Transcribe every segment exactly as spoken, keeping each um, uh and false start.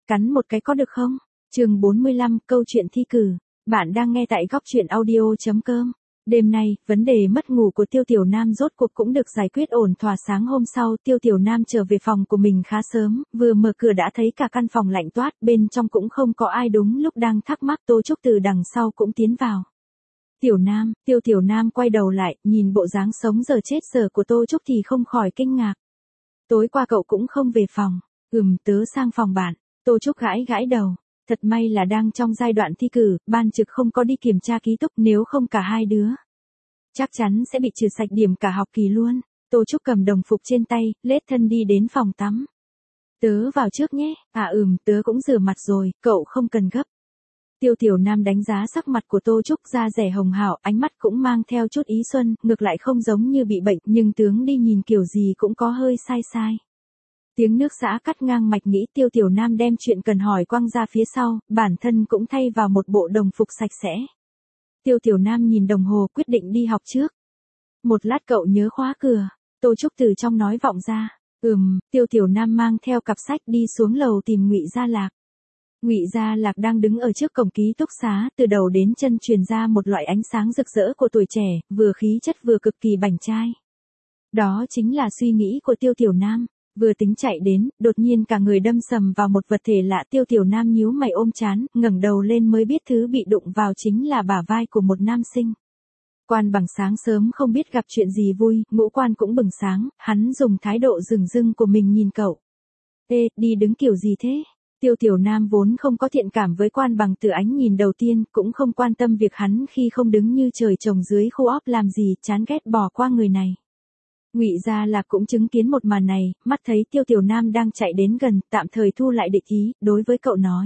cắn một cái có được không? Chương bốn mươi lăm, câu chuyện thi cử. Bạn đang nghe tại góc truyện audio chấm com. Đêm nay, vấn đề mất ngủ của Tiêu Tiểu Nam rốt cuộc cũng được giải quyết ổn thỏa. Sáng hôm sau, Tiêu Tiểu Nam trở về phòng của mình khá sớm, vừa mở cửa đã thấy cả căn phòng lạnh toát, bên trong cũng không có ai. Đúng lúc đang thắc mắc, Tô Trúc từ đằng sau cũng tiến vào. Tiểu Nam, Tiêu Tiểu Nam quay đầu lại, nhìn bộ dáng sống giờ chết giờ của Tô Trúc thì không khỏi kinh ngạc. Tối qua cậu cũng không về phòng. Ừm, tớ sang phòng bạn. Tô Trúc gãi gãi đầu. Thật may là đang trong giai đoạn thi cử, ban trực không có đi kiểm tra ký túc, nếu không cả hai đứa chắc chắn sẽ bị trừ sạch điểm cả học kỳ luôn. Tô Trúc cầm đồng phục trên tay, lết thân đi đến phòng tắm. Tớ vào trước nhé. À ừm, tớ cũng rửa mặt rồi, cậu không cần gấp. Tiêu Tiểu Nam đánh giá sắc mặt của Tô Trúc, da dẻ hồng hào, ánh mắt cũng mang theo chút ý xuân, ngược lại không giống như bị bệnh, nhưng tướng đi nhìn kiểu gì cũng có hơi sai sai. Tiếng nước giã cắt ngang mạch nghĩ, Tiêu Tiểu Nam đem chuyện cần hỏi quăng ra phía sau, bản thân cũng thay vào một bộ đồng phục sạch sẽ. Tiêu Tiểu Nam nhìn đồng hồ, quyết định đi học trước. Một lát cậu nhớ khóa cửa. Tô Trúc từ trong nói vọng ra. Ừm, Tiêu Tiểu Nam mang theo cặp sách đi xuống lầu tìm Ngụy Gia Lạc. Ngụy Gia Lạc đang đứng ở trước cổng ký túc xá, từ đầu đến chân truyền ra một loại ánh sáng rực rỡ của tuổi trẻ, vừa khí chất vừa cực kỳ bảnh trai. Đó chính là suy nghĩ của Tiêu Tiểu Nam. Vừa tính chạy đến, đột nhiên cả người đâm sầm vào một vật thể lạ. Tiêu Tiểu Nam nhíu mày ôm trán, ngẩng đầu lên mới biết thứ bị đụng vào chính là bả vai của một nam sinh. Quan Bằng sáng sớm không biết gặp chuyện gì vui, ngũ quan cũng bừng sáng, hắn dùng thái độ rừng rưng của mình nhìn cậu. Ê, đi đứng kiểu gì thế? Tiêu Tiểu Nam vốn không có thiện cảm với Quan Bằng từ ánh nhìn đầu tiên, cũng không quan tâm việc hắn khi không đứng như trời trồng dưới khô óc làm gì, chán ghét bỏ qua người này. Ngụy Gia Lạc cũng chứng kiến một màn này, mắt thấy Tiêu Tiểu Nam đang chạy đến gần, tạm thời thu lại địch ý, đối với cậu nói.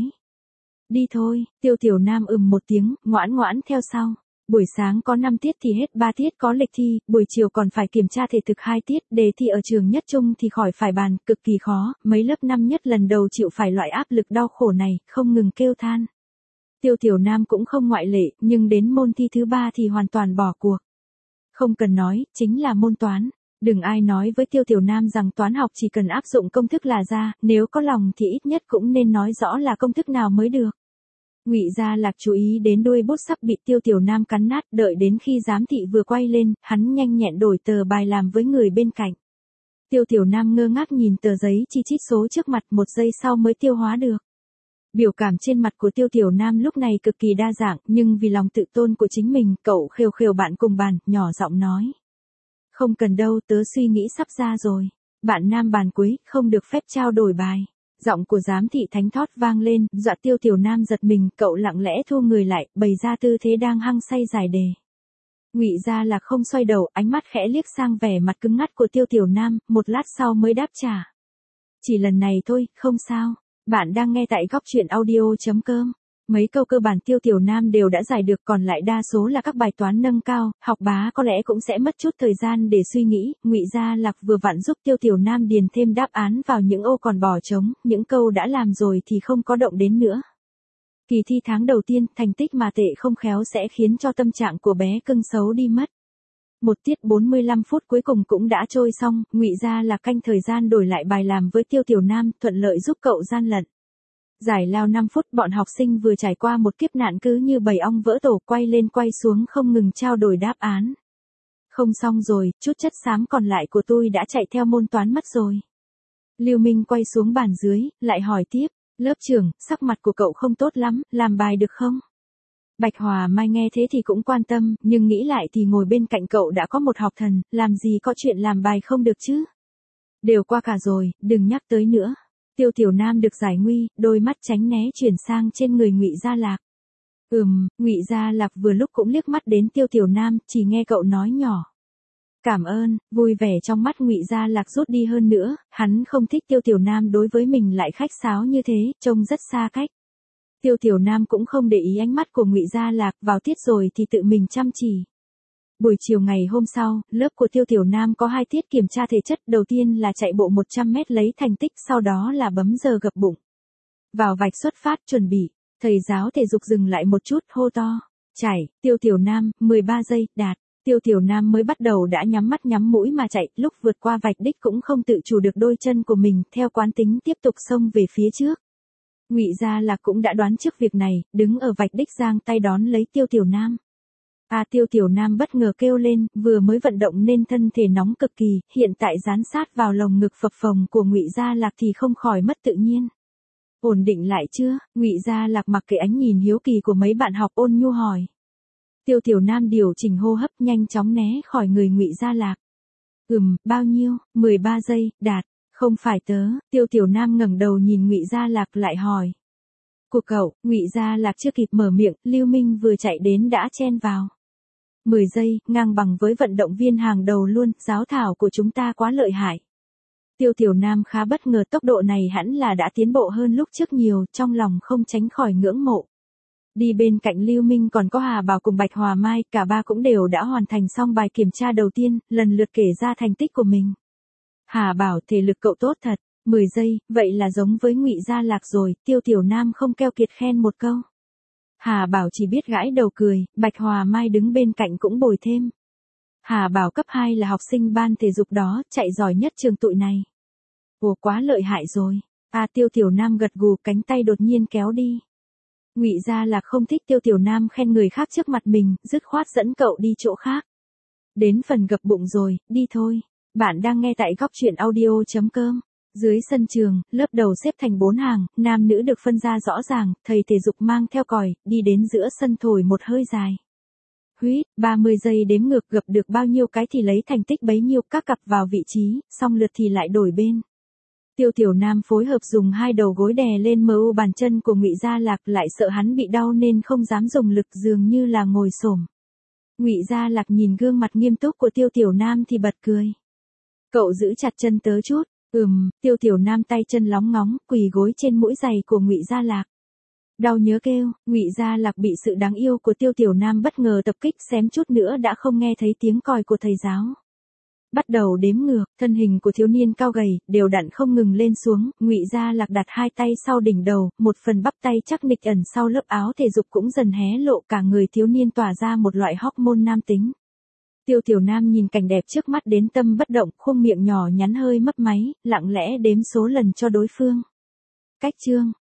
Đi thôi. Tiêu Tiểu Nam ừm một tiếng, ngoãn ngoãn theo sau. Buổi sáng có năm tiết thì hết ba tiết có lịch thi, buổi chiều còn phải kiểm tra thể thực hai tiết, đề thi ở trường nhất trung thì khỏi phải bàn, cực kỳ khó, mấy lớp năm nhất lần đầu chịu phải loại áp lực đau khổ này, không ngừng kêu than. Tiêu Tiểu Nam cũng không ngoại lệ, nhưng đến môn thi thứ ba thì hoàn toàn bỏ cuộc. Không cần nói, chính là môn toán. Đừng ai nói với Tiêu Tiểu Nam rằng toán học chỉ cần áp dụng công thức là ra, nếu có lòng thì ít nhất cũng nên nói rõ là công thức nào mới được. Ngụy Gia Lạc chú ý đến đuôi bút sắp bị Tiêu Tiểu Nam cắn nát, đợi đến khi giám thị vừa quay lên, hắn nhanh nhẹn đổi tờ bài làm với người bên cạnh. Tiêu Tiểu Nam ngơ ngác nhìn tờ giấy chi chít số trước mặt, một giây sau mới tiêu hóa được. Biểu cảm trên mặt của Tiêu Tiểu Nam lúc này cực kỳ đa dạng, nhưng vì lòng tự tôn của chính mình, cậu khều khều bạn cùng bàn, nhỏ giọng nói. Không cần đâu, tớ suy nghĩ sắp ra rồi. Bạn nam bàn cuối, không được phép trao đổi bài. Giọng của giám thị thánh thót vang lên, dọa Tiêu Tiểu Nam giật mình, cậu lặng lẽ thu người lại, bày ra tư thế đang hăng say giải đề. Ngụy Gia Lạc không xoay đầu, ánh mắt khẽ liếc sang vẻ mặt cứng ngắt của Tiêu Tiểu Nam, một lát sau mới đáp trả. Chỉ lần này thôi, không sao. Bạn đang nghe tại góc truyện audio chấm com. Mấy câu cơ bản Tiêu Tiểu Nam đều đã giải được, còn lại đa số là các bài toán nâng cao, học bá có lẽ cũng sẽ mất chút thời gian để suy nghĩ. Ngụy Gia Lạc vừa vặn giúp Tiêu Tiểu Nam điền thêm đáp án vào những ô còn bỏ trống, những câu đã làm rồi thì không có động đến nữa. Kỳ thi tháng đầu tiên, thành tích mà tệ không khéo sẽ khiến cho tâm trạng của bé cưng xấu đi mất. Một tiết bốn mươi lăm phút cuối cùng cũng đã trôi xong, Ngụy Gia Lạc canh thời gian đổi lại bài làm với Tiêu Tiểu Nam, thuận lợi giúp cậu gian lận. Giải lao năm phút, bọn học sinh vừa trải qua một kiếp nạn cứ như bầy ong vỡ tổ, quay lên quay xuống không ngừng trao đổi đáp án. Không xong rồi, chút chất xám còn lại của tôi đã chạy theo môn toán mất rồi. Lưu Minh quay xuống bàn dưới, lại hỏi tiếp, lớp trưởng, sắc mặt của cậu không tốt lắm, làm bài được không? Bạch Hòa Mai nghe thế thì cũng quan tâm, nhưng nghĩ lại thì ngồi bên cạnh cậu đã có một học thần, làm gì có chuyện làm bài không được chứ? Đều qua cả rồi, đừng nhắc tới nữa. Tiêu Tiểu Nam được giải nguy, đôi mắt tránh né chuyển sang trên người Ngụy Gia Lạc. Ừm, Ngụy Gia Lạc vừa lúc cũng liếc mắt đến Tiêu Tiểu Nam, chỉ nghe cậu nói nhỏ. Cảm ơn, vui vẻ trong mắt Ngụy Gia Lạc rút đi hơn nữa, hắn không thích Tiêu Tiểu Nam đối với mình lại khách sáo như thế, trông rất xa cách. Tiêu Tiểu Nam cũng không để ý ánh mắt của Ngụy Gia Lạc, vào tiết rồi thì tự mình chăm chỉ. Buổi chiều ngày hôm sau, lớp của Tiêu Tiểu Nam có hai tiết kiểm tra thể chất, đầu tiên là chạy bộ một trăm mét lấy thành tích, sau đó là bấm giờ gập bụng. Vào vạch xuất phát chuẩn bị, thầy giáo thể dục dừng lại một chút, hô to, chạy, Tiêu Tiểu Nam, mười ba giây, đạt. Tiêu Tiểu Nam mới bắt đầu đã nhắm mắt nhắm mũi mà chạy, lúc vượt qua vạch đích cũng không tự chủ được đôi chân của mình, theo quán tính tiếp tục xông về phía trước. Ngụy Gia Lạc cũng đã đoán trước việc này, đứng ở vạch đích giang tay đón lấy Tiêu Tiểu Nam. À Tiêu Tiểu Nam bất ngờ kêu lên, vừa mới vận động nên thân thể nóng cực kỳ, hiện tại dán sát vào lồng ngực phập phồng của Ngụy Gia Lạc thì không khỏi mất tự nhiên. Ổn định lại chưa? Ngụy Gia Lạc mặc kệ ánh nhìn hiếu kỳ của mấy bạn học ôn nhu hỏi. Tiêu Tiểu Nam điều chỉnh hô hấp nhanh chóng né khỏi người Ngụy Gia Lạc. Ừm, bao nhiêu? mười ba giây, đạt. Không phải tớ. Tiêu Tiểu Nam ngẩng đầu nhìn Ngụy Gia Lạc lại hỏi. Của cậu, Ngụy Gia Lạc chưa kịp mở miệng, Lưu Minh vừa chạy đến đã chen vào. mười giây, ngang bằng với vận động viên hàng đầu luôn, giáo thảo của chúng ta quá lợi hại. Tiêu Tiểu Nam khá bất ngờ, tốc độ này hẳn là đã tiến bộ hơn lúc trước nhiều, trong lòng không tránh khỏi ngưỡng mộ. Đi bên cạnh Lưu Minh còn có Hà Bảo cùng Bạch Hòa Mai, cả ba cũng đều đã hoàn thành xong bài kiểm tra đầu tiên, lần lượt kể ra thành tích của mình. Hà Bảo, thể lực cậu tốt thật, mười giây, vậy là giống với Ngụy Gia Lạc rồi, Tiêu Tiểu Nam không keo kiệt khen một câu. Hà Bảo chỉ biết gãi đầu cười, Bạch Hòa Mai đứng bên cạnh cũng bồi thêm. Hà Bảo cấp hai là học sinh ban thể dục đó, chạy giỏi nhất trường tụi này. Ồ, quá lợi hại rồi. À Tiêu Tiểu Nam gật gù, cánh tay đột nhiên kéo đi. Ngụy Gia Lạc không thích Tiêu Tiểu Nam khen người khác trước mặt mình, dứt khoát dẫn cậu đi chỗ khác. Đến phần gập bụng rồi, đi thôi. Bạn đang nghe tại góc truyện audio chấm com. Dưới sân trường, lớp đầu xếp thành bốn hàng, nam nữ được phân ra rõ ràng, thầy thể dục mang theo còi, đi đến giữa sân thổi một hơi dài. Huýt, ba mươi giây đếm ngược, gập được bao nhiêu cái thì lấy thành tích bấy nhiêu, các cặp vào vị trí, xong lượt thì lại đổi bên. Tiêu Tiểu Nam phối hợp dùng hai đầu gối đè lên mờ u bàn chân của Ngụy Gia Lạc, lại sợ hắn bị đau nên không dám dùng lực, dường như là ngồi xổm. Ngụy Gia Lạc nhìn gương mặt nghiêm túc của Tiêu Tiểu Nam thì bật cười. Cậu giữ chặt chân tớ chút. Ừm, Tiêu Tiểu Nam tay chân lóng ngóng, quỳ gối trên mũi giày của Ngụy Gia Lạc. Đau nhớ kêu, Ngụy Gia Lạc bị sự đáng yêu của Tiêu Tiểu Nam bất ngờ tập kích, xém chút nữa đã không nghe thấy tiếng còi của thầy giáo. Bắt đầu đếm ngược, thân hình của thiếu niên cao gầy, đều đặn không ngừng lên xuống, Ngụy Gia Lạc đặt hai tay sau đỉnh đầu, một phần bắp tay chắc nịch ẩn sau lớp áo thể dục cũng dần hé lộ, cả người thiếu niên tỏa ra một loại hormone nam tính. Tiêu Tiểu Nam nhìn cảnh đẹp trước mắt đến tâm bất động, khuôn miệng nhỏ nhắn hơi mấp máy, lặng lẽ đếm số lần cho đối phương. Cách chương,